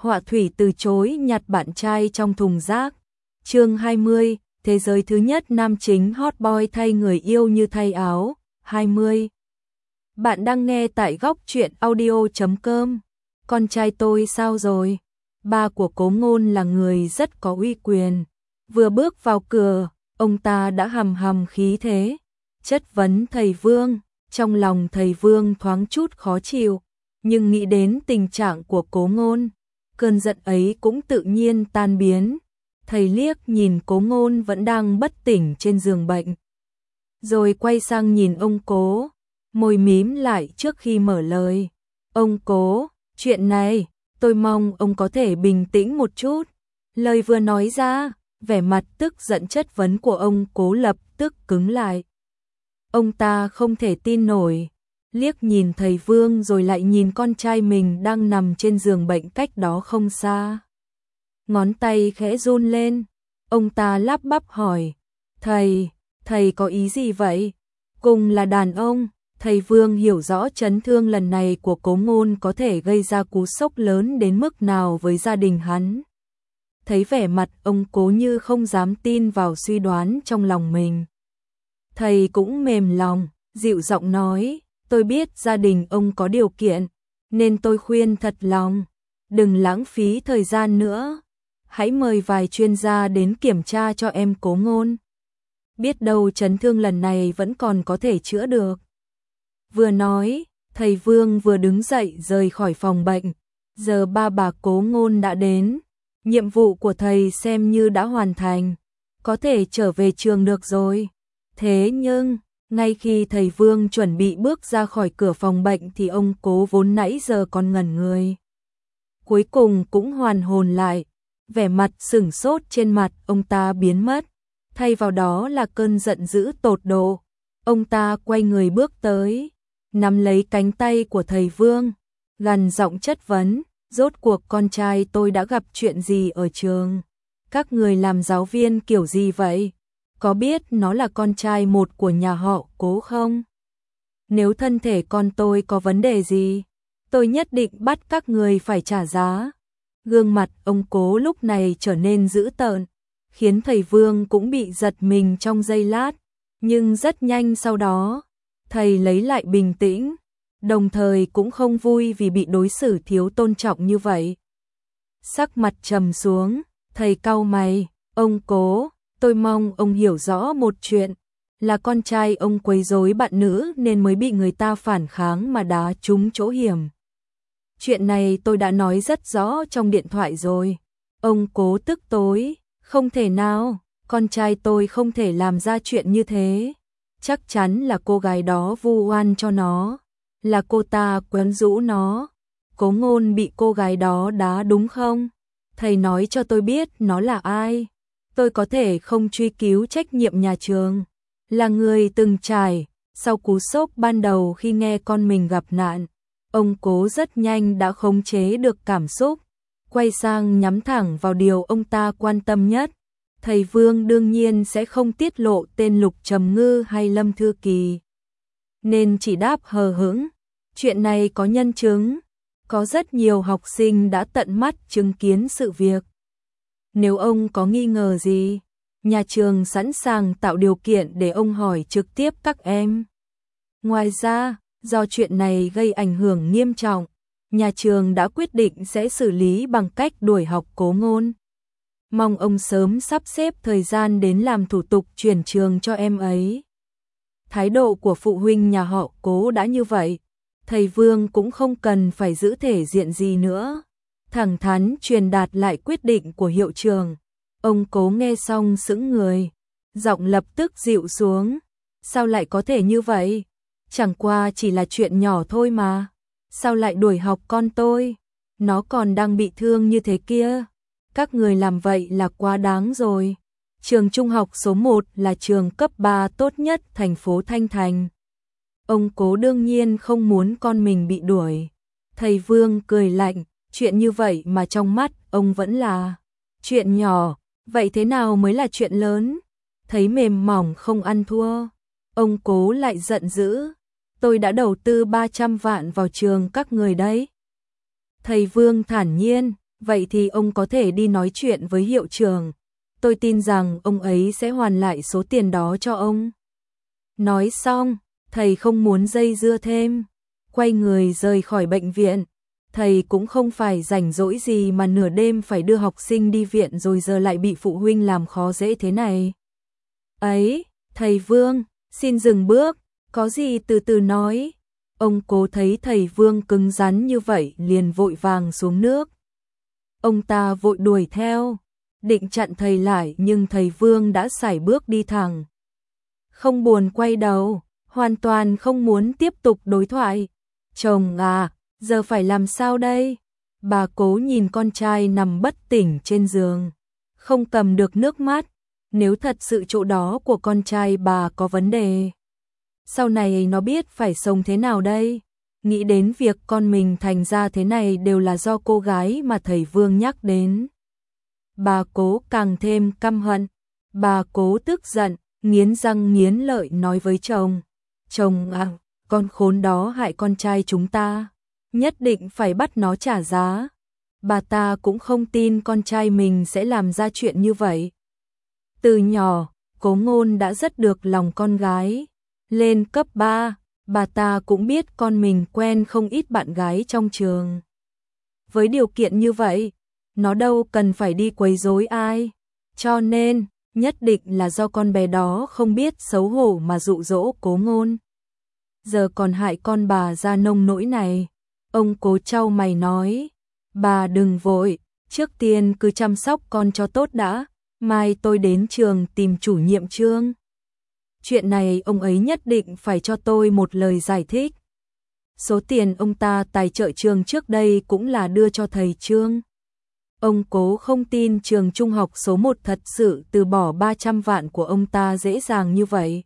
Họa thủy từ chối nhặt bạn trai trong thùng rác. Chương 20, thế giới thứ nhất nam chính hot boy thay người yêu như thay áo. 20. Bạn đang nghe tại góc truyện audio.com. Con trai tôi sao rồi? Ba của Cố Ngôn là người rất có uy quyền. Vừa bước vào cửa, ông ta đã hầm hầm khí thế, chất vấn thầy Vương. Trong lòng thầy Vương thoáng chút khó chịu, nhưng nghĩ đến tình trạng của Cố Ngôn, cơn giận ấy cũng tự nhiên tan biến. Thầy liếc nhìn Cố Ngôn vẫn đang bất tỉnh trên giường bệnh, rồi quay sang nhìn ông Cố, môi mím lại trước khi mở lời. Ông Cố, chuyện này, tôi mong ông có thể bình tĩnh một chút. Lời vừa nói ra, vẻ mặt tức giận chất vấn của ông Cố lập tức cứng lại. Ông ta không thể tin nổi, liếc nhìn thầy Vương rồi lại nhìn con trai mình đang nằm trên giường bệnh cách đó không xa. Ngón tay khẽ run lên, ông ta lắp bắp hỏi, thầy có ý gì vậy? Cùng là đàn ông, thầy Vương hiểu rõ chấn thương lần này của Cố Ngôn có thể gây ra cú sốc lớn đến mức nào với gia đình hắn. Thấy vẻ mặt ông Cố như không dám tin vào suy đoán trong lòng mình, thầy cũng mềm lòng, dịu giọng nói, tôi biết gia đình ông có điều kiện, nên tôi khuyên thật lòng, đừng lãng phí thời gian nữa. Hãy mời vài chuyên gia đến kiểm tra cho em Cố Ngôn. Biết đâu chấn thương lần này vẫn còn có thể chữa được. Vừa nói, thầy Vương vừa đứng dậy rời khỏi phòng bệnh. Giờ ba bà Cố Ngôn đã đến. Nhiệm vụ của thầy xem như đã hoàn thành. Có thể trở về trường được rồi. Thế nhưng, ngay khi thầy Vương chuẩn bị bước ra khỏi cửa phòng bệnh thì ông Cố vốn nãy giờ còn ngẩn người, cuối cùng cũng hoàn hồn lại. Vẻ mặt sửng sốt trên mặt ông ta biến mất, thay vào đó là cơn giận dữ tột độ. Ông ta quay người bước tới, nắm lấy cánh tay của thầy Vương, gằn giọng chất vấn, rốt cuộc con trai tôi đã gặp chuyện gì ở trường? Các người làm giáo viên kiểu gì vậy? Có biết nó là con trai một của nhà họ Cố không? Nếu thân thể con tôi có vấn đề gì, tôi nhất định bắt các người phải trả giá. Gương mặt ông Cố lúc này trở nên dữ tợn, khiến thầy Vương cũng bị giật mình trong giây lát, nhưng rất nhanh sau đó, thầy lấy lại bình tĩnh, đồng thời cũng không vui vì bị đối xử thiếu tôn trọng như vậy. Sắc mặt trầm xuống, thầy cau mày, ông Cố, tôi mong ông hiểu rõ một chuyện, là con trai ông quấy rối bạn nữ nên mới bị người ta phản kháng mà đá trúng chỗ hiểm. Chuyện này tôi đã nói rất rõ trong điện thoại rồi. Ông Cố tức tối, không thể nào, con trai tôi không thể làm ra chuyện như thế. Chắc chắn là cô gái đó vu oan cho nó, là cô ta quyến rũ nó. Cố Ngôn bị cô gái đó đá đúng không? Thầy nói cho tôi biết nó là ai. Tôi có thể không truy cứu trách nhiệm nhà trường, là người từng trải sau cú sốc ban đầu khi nghe con mình gặp nạn. Ông Cố rất nhanh đã khống chế được cảm xúc, quay sang nhắm thẳng vào điều ông ta quan tâm nhất. Thầy Vương đương nhiên sẽ không tiết lộ tên Lục Trầm Ngư hay Lâm Thư Kỳ, nên chỉ đáp hờ hững. Chuyện này có nhân chứng, có rất nhiều học sinh đã tận mắt chứng kiến sự việc. Nếu ông có nghi ngờ gì, nhà trường sẵn sàng tạo điều kiện để ông hỏi trực tiếp các em. Ngoài ra, do chuyện này gây ảnh hưởng nghiêm trọng, nhà trường đã quyết định sẽ xử lý bằng cách đuổi học Cố Ngôn. Mong ông sớm sắp xếp thời gian đến làm thủ tục chuyển trường cho em ấy. Thái độ của phụ huynh nhà họ Cố đã như vậy, thầy Vương cũng không cần phải giữ thể diện gì nữa, thẳng thắn truyền đạt lại quyết định của hiệu trưởng. Ông Cố nghe xong sững người, giọng lập tức dịu xuống. Sao lại có thể như vậy? Chẳng qua chỉ là chuyện nhỏ thôi mà. Sao lại đuổi học con tôi? Nó còn đang bị thương như thế kia. Các người làm vậy là quá đáng rồi. Trường trung học số 1 là trường cấp 3 tốt nhất thành phố Thanh Thành. Ông Cố đương nhiên không muốn con mình bị đuổi. Thầy Vương cười lạnh, chuyện như vậy mà trong mắt ông vẫn là chuyện nhỏ, vậy thế nào mới là chuyện lớn? Thấy mềm mỏng không ăn thua, ông Cố lại giận dữ. Tôi đã đầu tư 300 vạn vào trường các người đấy. Thầy Vương thản nhiên, vậy thì ông có thể đi nói chuyện với hiệu trưởng. Tôi tin rằng ông ấy sẽ hoàn lại số tiền đó cho ông. Nói xong, thầy không muốn dây dưa thêm, quay người rời khỏi bệnh viện. Thầy cũng không phải rảnh rỗi gì mà nửa đêm phải đưa học sinh đi viện rồi giờ lại bị phụ huynh làm khó dễ thế này. Ấy, thầy Vương, xin dừng bước, có gì từ từ nói. Ông Cố thấy thầy Vương cứng rắn như vậy liền vội vàng xuống nước. Ông ta vội đuổi theo, định chặn thầy lại nhưng thầy Vương đã sải bước đi thẳng. Không buồn quay đầu, hoàn toàn không muốn tiếp tục đối thoại. Chồng à, giờ phải làm sao đây? Bà Cố nhìn con trai nằm bất tỉnh trên giường, không cầm được nước mắt. Nếu thật sự chỗ đó của con trai bà có vấn đề, sau này nó biết phải sống thế nào đây? Nghĩ đến việc con mình thành ra thế này đều là do cô gái mà thầy Vương nhắc đến. Bà Cố càng thêm căm hận. Bà Cố tức giận, nghiến răng nghiến lợi nói với chồng. Chồng à, con khốn đó hại con trai chúng ta, nhất định phải bắt nó trả giá. Bà ta cũng không tin con trai mình sẽ làm ra chuyện như vậy. Từ nhỏ, Cố Ngôn đã rất được lòng con gái. Lên cấp 3, bà ta cũng biết con mình quen không ít bạn gái trong trường. Với điều kiện như vậy, nó đâu cần phải đi quấy rối ai. Cho nên, nhất định là do con bé đó không biết xấu hổ mà dụ dỗ Cố Ngôn. Giờ còn hại con bà ra nông nỗi này. Ông Cố chau mày nói, bà đừng vội, trước tiên cứ chăm sóc con cho tốt đã, mai tôi đến trường tìm chủ nhiệm Trương. Chuyện này ông ấy nhất định phải cho tôi một lời giải thích. Số tiền ông ta tài trợ trường trước đây cũng là đưa cho thầy Trương. Ông Cố không tin trường trung học số 1 thật sự từ bỏ 300 vạn của ông ta dễ dàng như vậy.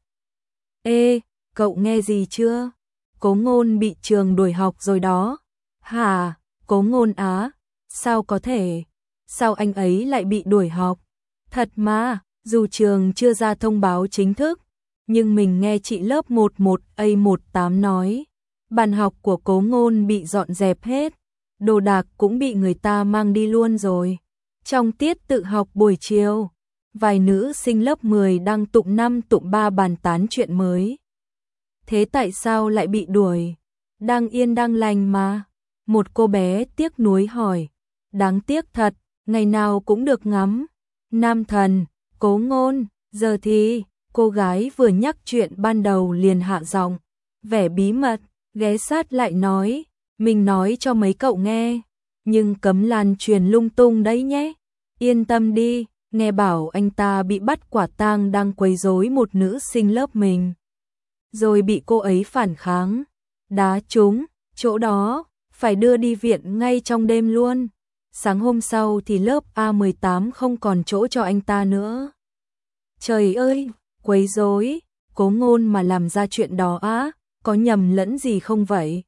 Ê, cậu nghe gì chưa? Cố Ngôn bị trường đuổi học rồi đó. Hả, Cố Ngôn á? Sao có thể? Sao anh ấy lại bị đuổi học? Thật mà, dù trường chưa ra thông báo chính thức, nhưng mình nghe chị lớp 11A18 nói, bàn học của Cố Ngôn bị dọn dẹp hết, đồ đạc cũng bị người ta mang đi luôn rồi. Trong tiết tự học buổi chiều, vài nữ sinh lớp 10 đang tụng 5 tụng 3 bàn tán chuyện mới. Thế tại sao lại bị đuổi? Đang yên đang lành mà. Một cô bé tiếc nuối hỏi. Đáng tiếc thật, ngày nào cũng được ngắm. Nam thần, Cố Ngôn, giờ thì, cô gái vừa nhắc chuyện ban đầu liền hạ giọng, vẻ bí mật, ghé sát lại nói, mình nói cho mấy cậu nghe, nhưng cấm lan truyền lung tung đấy nhé. Yên tâm đi, nghe bảo anh ta bị bắt quả tang đang quấy rối một nữ sinh lớp mình. Rồi bị cô ấy phản kháng, đá trúng, chỗ đó, phải đưa đi viện ngay trong đêm luôn. Sáng hôm sau thì lớp A18 không còn chỗ cho anh ta nữa. Trời ơi, quấy rối, Cố Ngôn mà làm ra chuyện đó á, có nhầm lẫn gì không vậy?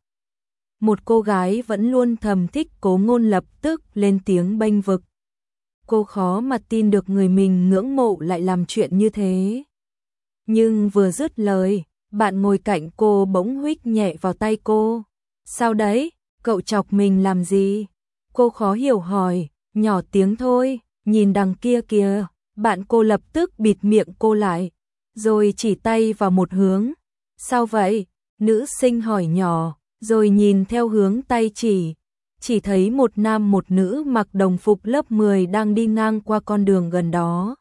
Một cô gái vẫn luôn thầm thích Cố Ngôn lập tức lên tiếng bênh vực. Cô khó mà tin được người mình ngưỡng mộ lại làm chuyện như thế. Nhưng vừa dứt lời, bạn ngồi cạnh cô bỗng huých nhẹ vào tay cô. Sao đấy, cậu chọc mình làm gì? Cô khó hiểu hỏi, nhỏ tiếng thôi, nhìn đằng kia kìa. Bạn cô lập tức bịt miệng cô lại, rồi chỉ tay vào một hướng. Sao vậy? Nữ sinh hỏi nhỏ, rồi nhìn theo hướng tay chỉ thấy một nam một nữ mặc đồng phục lớp 10 đang đi ngang qua con đường gần đó.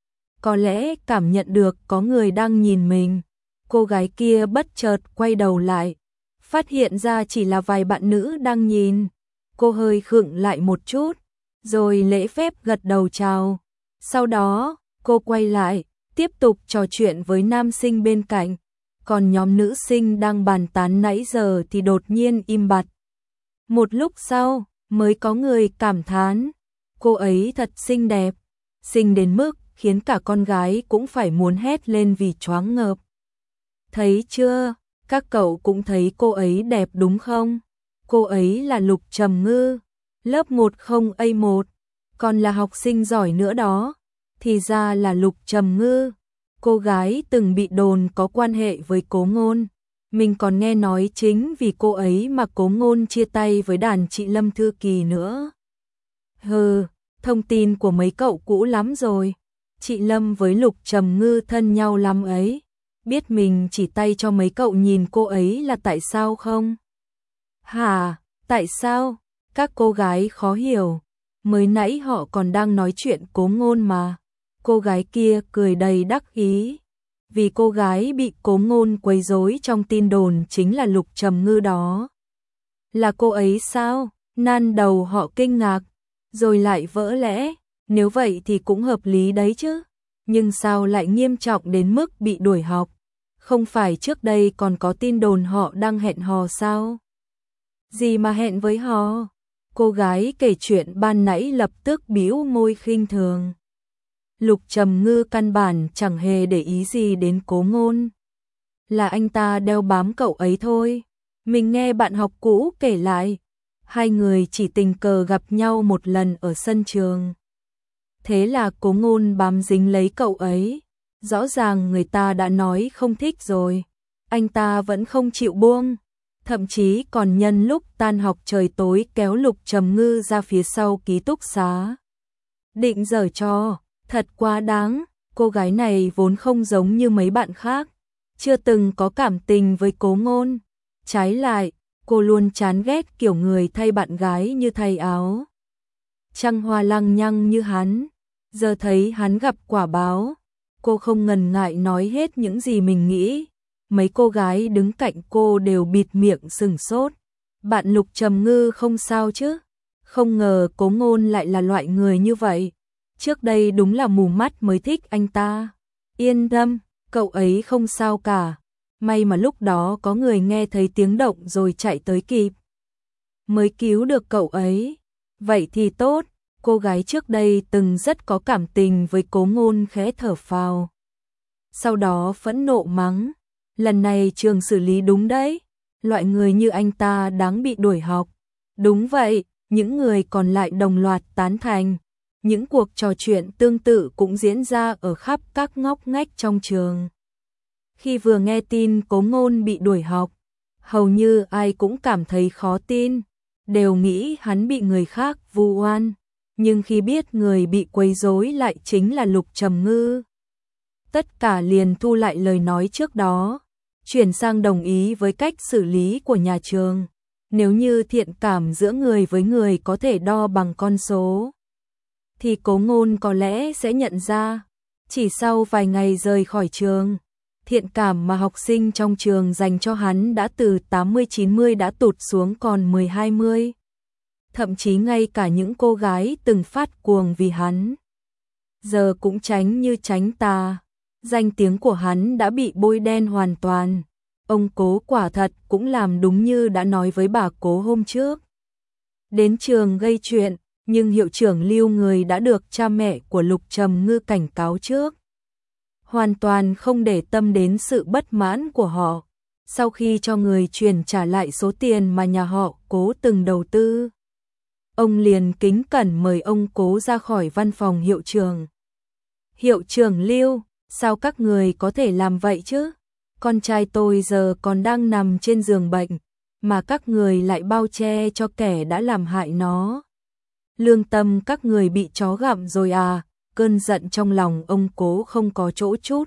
Có lẽ cảm nhận được có người đang nhìn mình, cô gái kia bất chợt quay đầu lại, phát hiện ra chỉ là vài bạn nữ đang nhìn. Cô hơi khựng lại một chút, rồi lễ phép gật đầu chào. Sau đó, cô quay lại, tiếp tục trò chuyện với nam sinh bên cạnh, còn nhóm nữ sinh đang bàn tán nãy giờ thì đột nhiên im bặt. Một lúc sau, mới có người cảm thán, cô ấy thật xinh đẹp, xinh đến mức khiến cả con gái cũng phải muốn hét lên vì choáng ngợp. Thấy chưa, các cậu cũng thấy cô ấy đẹp đúng không? Cô ấy là Lục Trầm Ngư, lớp 10A1, còn là học sinh giỏi nữa đó. Thì ra là Lục Trầm Ngư, cô gái từng bị đồn có quan hệ với Cố Ngôn. Mình còn nghe nói chính vì cô ấy mà Cố Ngôn chia tay với đàn chị Lâm Thư Kỳ nữa. Hừ, thông tin của mấy cậu cũ lắm rồi. Chị Lâm với Lục Trầm Ngư thân nhau lắm ấy. Biết mình chỉ tay cho mấy cậu nhìn cô ấy là tại sao không? Hả, tại sao? Các cô gái khó hiểu. Mới nãy họ còn đang nói chuyện Cố Ngôn mà. Cô gái kia cười đầy đắc ý. Vì cô gái bị Cố Ngôn quấy rối trong tin đồn chính là Lục Trầm Ngư đó. Là cô ấy sao? Nan đầu họ kinh ngạc, rồi lại vỡ lẽ. Nếu vậy thì cũng hợp lý đấy chứ. Nhưng sao lại nghiêm trọng đến mức bị đuổi học? Không phải trước đây còn có tin đồn họ đang hẹn hò sao? Gì mà hẹn với họ? Cô gái kể chuyện ban nãy lập tức bĩu môi khinh thường. Lục Trầm Ngư căn bản chẳng hề để ý gì đến Cố Ngôn. Là anh ta đeo bám cậu ấy thôi. Mình nghe bạn học cũ kể lại, hai người chỉ tình cờ gặp nhau một lần ở sân trường. Thế là Cố Ngôn bám dính lấy cậu ấy. Rõ ràng người ta đã nói không thích rồi. Anh ta vẫn không chịu buông. Thậm chí còn nhân lúc tan học trời tối kéo Lục Trầm Ngư ra phía sau ký túc xá. Định giở trò, thật quá đáng. Cô gái này vốn không giống như mấy bạn khác, chưa từng có cảm tình với Cố Ngôn. Trái lại, cô luôn chán ghét kiểu người thay bạn gái như thay áo. Trăng hoa lăng nhăng như hắn. Giờ thấy hắn gặp quả báo, cô không ngần ngại nói hết những gì mình nghĩ. Mấy cô gái đứng cạnh cô đều bịt miệng sửng sốt. Bạn Lục Trầm Ngư không sao chứ? Không ngờ Cố Ngôn lại là loại người như vậy. Trước đây đúng là mù mắt mới thích anh ta. Yên tâm, cậu ấy không sao cả. May mà lúc đó có người nghe thấy tiếng động rồi chạy tới kịp, mới cứu được cậu ấy. Vậy thì tốt. Cô gái trước đây từng rất có cảm tình với Cố Ngôn khẽ thở phào. Sau đó phẫn nộ mắng. Lần này trường xử lý đúng đấy. Loại người như anh ta đáng bị đuổi học. Đúng vậy, những người còn lại đồng loạt tán thành. Những cuộc trò chuyện tương tự cũng diễn ra ở khắp các ngóc ngách trong trường. Khi vừa nghe tin Cố Ngôn bị đuổi học, hầu như ai cũng cảm thấy khó tin, đều nghĩ hắn bị người khác vu oan. Nhưng khi biết người bị quấy rối lại chính là Lục Trầm Ngư, tất cả liền thu lại lời nói trước đó, chuyển sang đồng ý với cách xử lý của nhà trường. Nếu như thiện cảm giữa người với người có thể đo bằng con số, thì Cố Ngôn có lẽ sẽ nhận ra. Chỉ sau vài ngày rời khỏi trường, thiện cảm mà học sinh trong trường dành cho hắn đã từ 80-90 đã tụt xuống còn 10-20. Thậm chí ngay cả những cô gái từng phát cuồng vì hắn, giờ cũng tránh như tránh tà. Danh tiếng của hắn đã bị bôi đen hoàn toàn. Ông Cố quả thật cũng làm đúng như đã nói với bà Cố hôm trước. Đến trường gây chuyện, nhưng hiệu trưởng Lưu người đã được cha mẹ của Lục Trầm Ngư cảnh cáo trước, hoàn toàn không để tâm đến sự bất mãn của họ. Sau khi cho người chuyển trả lại số tiền mà nhà họ Cố từng đầu tư, ông liền kính cẩn mời ông Cố ra khỏi văn phòng hiệu trưởng. Hiệu trưởng Lưu, sao các người có thể làm vậy chứ? Con trai tôi giờ còn đang nằm trên giường bệnh, mà các người lại bao che cho kẻ đã làm hại nó. Lương tâm các người bị chó gặm rồi à? Cơn giận trong lòng ông Cố không có chỗ chút.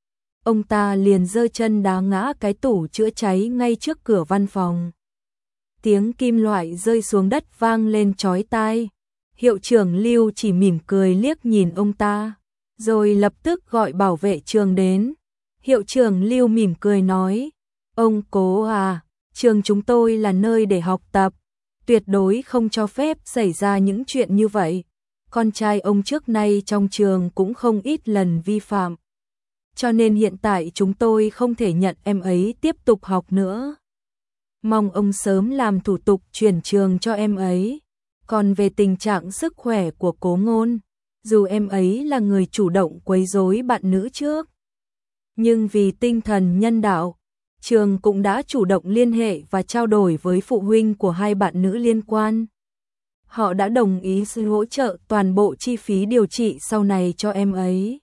Ông ta liền giơ chân đá ngã cái tủ chữa cháy ngay trước cửa văn phòng. Tiếng kim loại rơi xuống đất vang lên chói tai. Hiệu trưởng Lưu chỉ mỉm cười liếc nhìn ông ta, rồi lập tức gọi bảo vệ trường đến. Hiệu trưởng Lưu mỉm cười nói, ông Cố à, trường chúng tôi là nơi để học tập, tuyệt đối không cho phép xảy ra những chuyện như vậy. Con trai ông trước nay trong trường cũng không ít lần vi phạm, cho nên hiện tại chúng tôi không thể nhận em ấy tiếp tục học nữa. Mong ông sớm làm thủ tục chuyển trường cho em ấy. Còn về tình trạng sức khỏe của Cố Ngôn, dù em ấy là người chủ động quấy rối bạn nữ trước, nhưng vì tinh thần nhân đạo, trường cũng đã chủ động liên hệ và trao đổi với phụ huynh của hai bạn nữ liên quan. Họ đã đồng ý hỗ trợ toàn bộ chi phí điều trị sau này cho em ấy.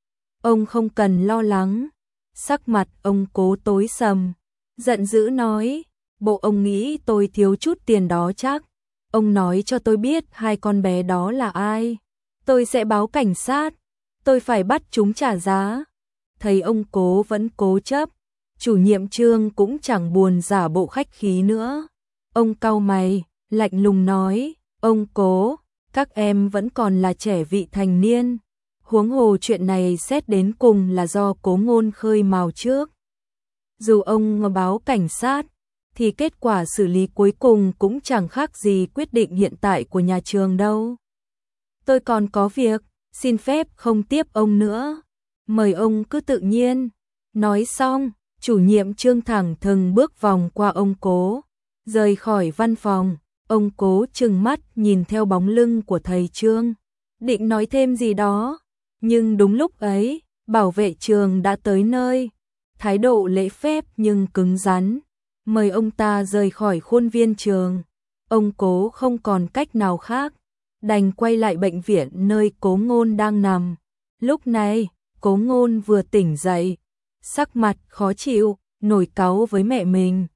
Ông không cần lo lắng. Sắc mặt ông Cố tối sầm, giận dữ nói, bộ ông nghĩ tôi thiếu chút tiền đó chắc. ông nói cho tôi biết hai con bé đó là ai. Tôi sẽ báo cảnh sát, tôi phải bắt chúng trả giá. Thấy ông Cố vẫn cố chấp, chủ nhiệm Trương cũng chẳng buồn giả bộ khách khí nữa. Ông cau mày, lạnh lùng nói, ông Cố, các em vẫn còn là trẻ vị thành niên. Huống hồ chuyện này xét đến cùng là do Cố Ngôn khơi mào trước. Dù ông báo cảnh sát, thì kết quả xử lý cuối cùng cũng chẳng khác gì quyết định hiện tại của nhà trường đâu. Tôi còn có việc, xin phép không tiếp ông nữa. Mời ông cứ tự nhiên. Nói xong, chủ nhiệm Trương thẳng thừng bước vòng qua ông Cố, rời khỏi văn phòng. Ông Cố trừng mắt nhìn theo bóng lưng của thầy Trương, định nói thêm gì đó. Nhưng đúng lúc ấy, bảo vệ trường đã tới nơi, thái độ lễ phép nhưng cứng rắn, mời ông ta rời khỏi khuôn viên trường. Ông Cố không còn cách nào khác, đành quay lại bệnh viện nơi Cố Ngôn đang nằm. Lúc này, Cố Ngôn vừa tỉnh dậy, sắc mặt khó chịu, nổi cáu với mẹ mình.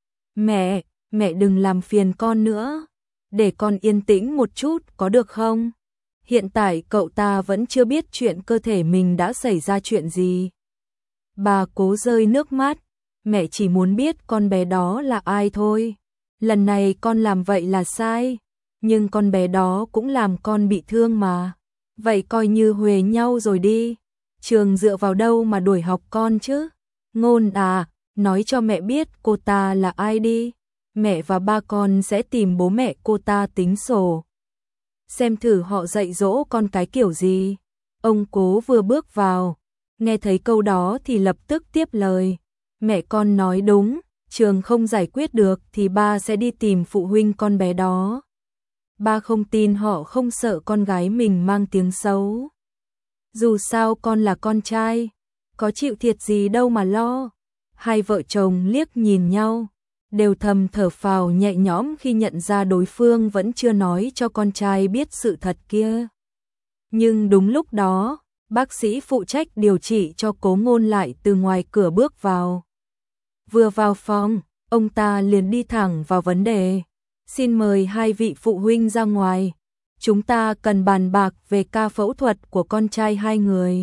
Mẹ đừng làm phiền con nữa, để con yên tĩnh một chút có được không? Hiện tại cậu ta vẫn chưa biết chuyện cơ thể mình đã xảy ra chuyện gì. Bà Cố rơi nước mắt, mẹ chỉ muốn biết con bé đó là ai thôi. Lần này con làm vậy là sai, nhưng con bé đó cũng làm con bị thương mà. Vậy coi như huề nhau rồi đi. Trường dựa vào đâu mà đuổi học con chứ? Ngôn à, nói cho mẹ biết cô ta là ai đi. Mẹ và ba con sẽ tìm bố mẹ cô ta tính sổ. Xem thử họ dạy dỗ con cái kiểu gì. Ông Cố vừa bước vào, nghe thấy câu đó thì lập tức tiếp lời. Mẹ con nói đúng, trường không giải quyết được thì ba sẽ đi tìm phụ huynh con bé đó. Ba không tin họ không sợ con gái mình mang tiếng xấu. Dù sao con là con trai, có chịu thiệt gì đâu mà lo. Hai vợ chồng liếc nhìn nhau, đều thầm thở phào nhẹ nhõm khi nhận ra đối phương vẫn chưa nói cho con trai biết sự thật kia. Nhưng đúng lúc đó, bác sĩ phụ trách điều trị cho Cố Ngôn lại từ ngoài cửa bước vào. Vừa vào phòng, ông ta liền đi thẳng vào vấn đề. Xin mời hai vị phụ huynh ra ngoài. Chúng ta cần bàn bạc về ca phẫu thuật của con trai hai người.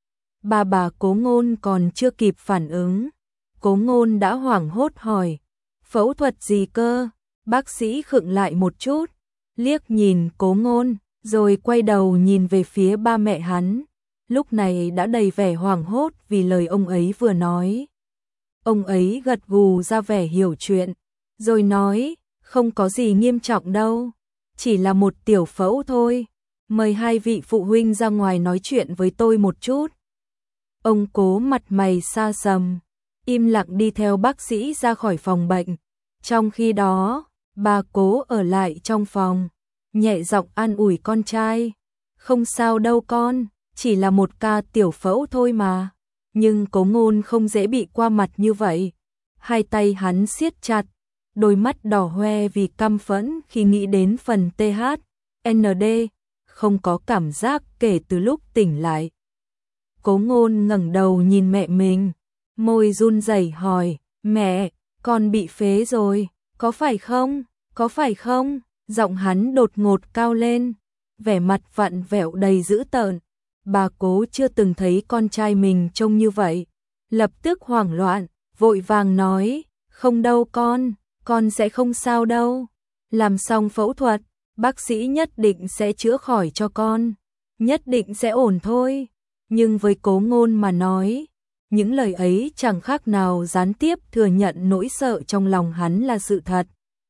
Bà Cố Ngôn còn chưa kịp phản ứng. Cố Ngôn đã hoảng hốt hỏi. Phẫu thuật gì cơ? Bác sĩ khựng lại một chút, liếc nhìn Cố Ngôn, rồi quay đầu nhìn về phía ba mẹ hắn. Lúc này đã đầy vẻ hoảng hốt vì lời ông ấy vừa nói. Ông ấy gật gù ra vẻ hiểu chuyện, rồi nói, không có gì nghiêm trọng đâu, chỉ là một tiểu phẫu thôi. Mời hai vị phụ huynh ra ngoài nói chuyện với tôi một chút. Ông Cố mặt mày xa sầm, im lặng đi theo bác sĩ ra khỏi phòng bệnh. Trong khi đó, bà Cố ở lại trong phòng, nhẹ giọng an ủi con trai. Không sao đâu con, chỉ là một ca tiểu phẫu thôi mà. Nhưng Cố Ngôn không dễ bị qua mặt như vậy. Hai tay hắn siết chặt, đôi mắt đỏ hoe vì căm phẫn khi nghĩ đến phần THND, không có cảm giác kể từ lúc tỉnh lại. Cố Ngôn ngẩng đầu nhìn mẹ mình, môi run rẩy hỏi, mẹ, con bị phế rồi, có phải không? Có phải không? Giọng hắn đột ngột cao lên, vẻ mặt vặn vẹo đầy dữ tợn. Bà Cố chưa từng thấy con trai mình trông như vậy, lập tức hoảng loạn, vội vàng nói, không đâu con sẽ không sao đâu. Làm xong phẫu thuật, bác sĩ nhất định sẽ chữa khỏi cho con, nhất định sẽ ổn thôi. Nhưng với Cố Ngôn mà nói, những lời ấy chẳng khác nào gián tiếp thừa nhận nỗi sợ trong lòng hắn là sự thật.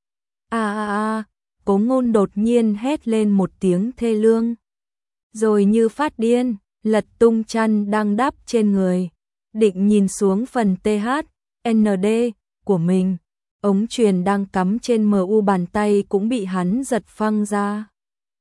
Cố Ngôn đột nhiên hét lên một tiếng thê lương, rồi như phát điên, lật tung chăn đang đắp trên người, định nhìn xuống phần THND của mình. Ống truyền đang cắm trên MU bàn tay cũng bị hắn giật phăng ra.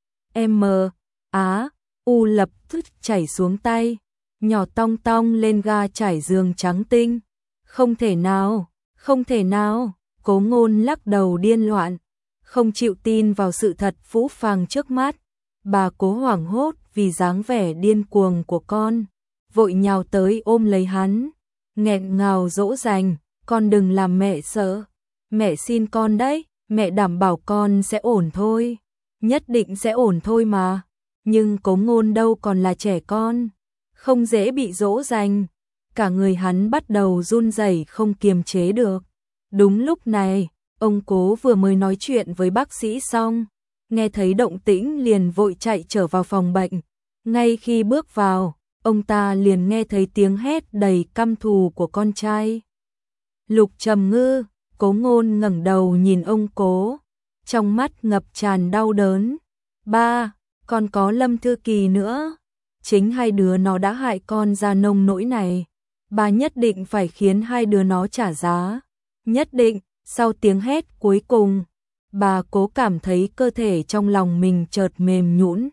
U lập tức chảy xuống tay, nhỏ tong tong lên ga trải giường trắng tinh. Không thể nào, không thể nào, Cố Ngôn lắc đầu điên loạn, không chịu tin vào sự thật phũ phàng trước mắt. Bà Cố hoảng hốt vì dáng vẻ điên cuồng của con, vội nhào tới ôm lấy hắn, nghẹn ngào dỗ dành, con đừng làm mẹ sợ, mẹ xin con đấy, mẹ đảm bảo con sẽ ổn thôi. nhất định sẽ ổn thôi mà. Nhưng Cố Ngôn đâu còn là trẻ con, không dễ bị dỗ dành. Cả người hắn bắt đầu run rẩy không kiềm chế được. Đúng lúc này, ông Cố vừa mới nói chuyện với bác sĩ xong, nghe thấy động tĩnh liền vội chạy trở vào phòng bệnh. Ngay khi bước vào, ông ta liền nghe thấy tiếng hét đầy căm thù của con trai. Lục Trầm Ngư. Cố Ngôn ngẩng đầu nhìn ông Cố, trong mắt ngập tràn đau đớn. Ba, còn có Lâm Thư Kỳ nữa. Chính hai đứa nó đã hại con ra nông nỗi này. Ba nhất định phải khiến hai đứa nó trả giá. Nhất định. Sau tiếng hét cuối cùng, bà Cố cảm thấy cơ thể trong lòng mình chợt mềm nhũn.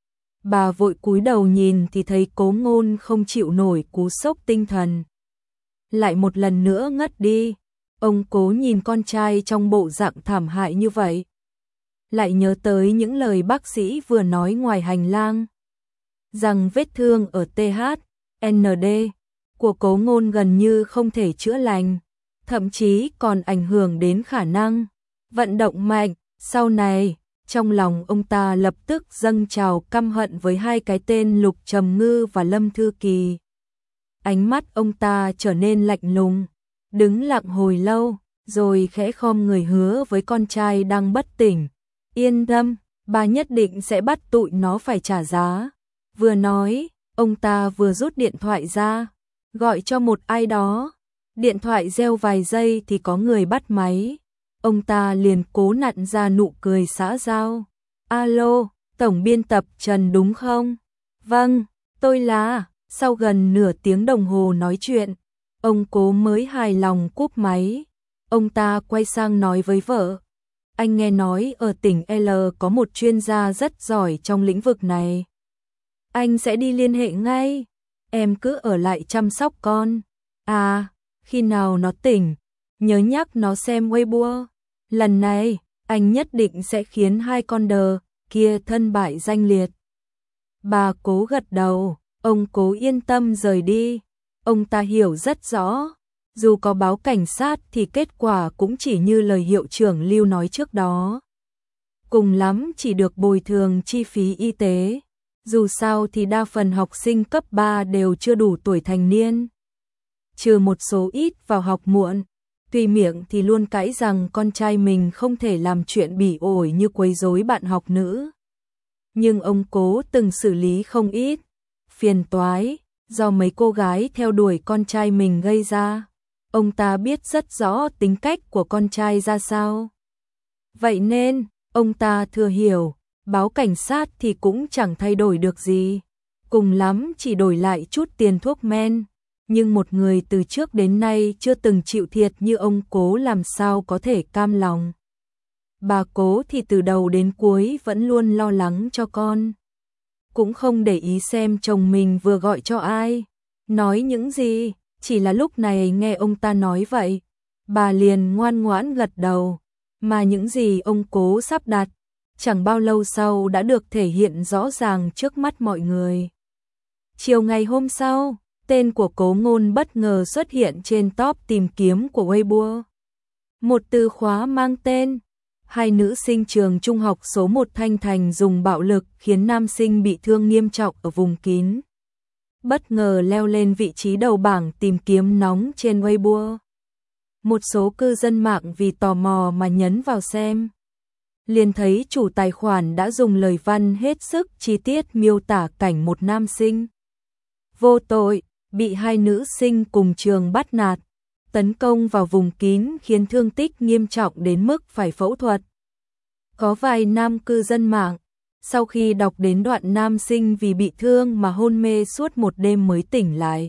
Bà vội cúi đầu nhìn thì thấy Cố Ngôn không chịu nổi cú sốc tinh thần, lại một lần nữa ngất đi. Ông Cố nhìn con trai trong bộ dạng thảm hại như vậy, lại nhớ tới những lời bác sĩ vừa nói ngoài hành lang, rằng vết thương ở THND của Cố Ngôn gần như không thể chữa lành, thậm chí còn ảnh hưởng đến khả năng vận động mạnh. Sau này, trong lòng ông ta lập tức dâng trào căm hận với hai cái tên Lục Trầm Ngư và Lâm Thư Kỳ. Ánh mắt ông ta trở nên lạnh lùng, đứng lặng hồi lâu, rồi khẽ khom người hứa với con trai đang bất tỉnh. Yên tâm, ba nhất định sẽ bắt tụi nó phải trả giá. Vừa nói, ông ta vừa rút điện thoại ra, gọi cho một ai đó. Điện thoại reo vài giây thì có người bắt máy. Ông ta liền cố nặn ra nụ cười xã giao. Alo, tổng biên tập Trần đúng không? Vâng, tôi là. Sau gần nửa tiếng đồng hồ nói chuyện, ông Cố mới hài lòng cúp máy. Ông ta quay sang nói với vợ. Anh nghe nói ở tỉnh L có một chuyên gia rất giỏi trong lĩnh vực này. Anh sẽ đi liên hệ ngay. Em cứ ở lại chăm sóc con. À, khi nào nó tỉnh, nhớ nhắc nó xem Weibo. Lần này, anh nhất định sẽ khiến hai con đờ kia thân bại danh liệt. Bà Cố gật đầu, ông Cố yên tâm rời đi. Ông ta hiểu rất rõ, dù có báo cảnh sát thì kết quả cũng chỉ như lời hiệu trưởng Lưu nói trước đó. Cùng lắm chỉ được bồi thường chi phí y tế. Dù sao thì đa phần học sinh cấp 3 đều chưa đủ tuổi thành niên, trừ một số ít vào học muộn. Tuy miệng thì luôn cãi rằng con trai mình không thể làm chuyện bỉ ổi như quấy rối bạn học nữ. Nhưng ông Cố từng xử lý không ít phiền toái do mấy cô gái theo đuổi con trai mình gây ra. Ông ta biết rất rõ tính cách của con trai ra sao. Vậy nên, ông ta thừa hiểu, báo cảnh sát thì cũng chẳng thay đổi được gì. Cùng lắm chỉ đổi lại chút tiền thuốc men. Nhưng một người từ trước đến nay chưa từng chịu thiệt như ông Cố làm sao có thể cam lòng. Bà Cố thì từ đầu đến cuối vẫn luôn lo lắng cho con. Cũng không để ý xem chồng mình vừa gọi cho ai, nói những gì, chỉ là lúc này nghe ông ta nói vậy, bà liền ngoan ngoãn gật đầu, mà những gì ông Cố sắp đặt, chẳng bao lâu sau đã được thể hiện rõ ràng trước mắt mọi người. Chiều ngày hôm sau, tên của Cố Ngôn bất ngờ xuất hiện trên top tìm kiếm của Weibo. Một từ khóa mang tên: hai nữ sinh trường trung học số 1 Thanh Thành dùng bạo lực khiến nam sinh bị thương nghiêm trọng ở vùng kín. Bất ngờ leo lên vị trí đầu bảng tìm kiếm nóng trên Weibo. Một số cư dân mạng vì tò mò mà nhấn vào xem. Liền thấy chủ tài khoản đã dùng lời văn hết sức chi tiết miêu tả cảnh một nam sinh vô tội bị hai nữ sinh cùng trường bắt nạt, tấn công vào vùng kín khiến thương tích nghiêm trọng đến mức phải phẫu thuật. Có vài nam cư dân mạng, sau khi đọc đến đoạn nam sinh vì bị thương mà hôn mê suốt một đêm mới tỉnh lại,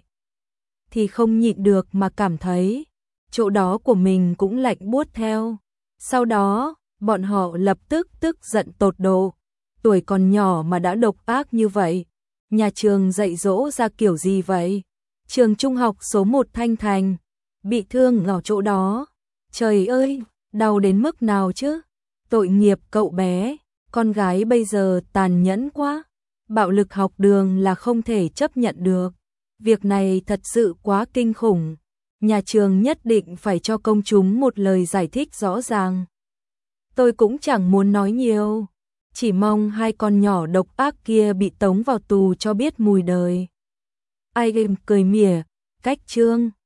thì không nhịn được mà cảm thấy chỗ đó của mình cũng lạnh buốt theo. Sau đó, bọn họ lập tức tức giận tột độ. Tuổi còn nhỏ mà đã độc ác như vậy. Nhà trường dạy dỗ ra kiểu gì vậy? Trường trung học số 1 Thanh Thành, bị thương ở chỗ đó. Trời ơi, đau đến mức nào chứ? Tội nghiệp cậu bé, con gái bây giờ tàn nhẫn quá. Bạo lực học đường là không thể chấp nhận được. Việc này thật sự quá kinh khủng. Nhà trường nhất định phải cho công chúng một lời giải thích rõ ràng. Tôi cũng chẳng muốn nói nhiều. chỉ mong hai con nhỏ độc ác kia bị tống vào tù cho biết mùi đời. Ai game cười mỉa, cách chương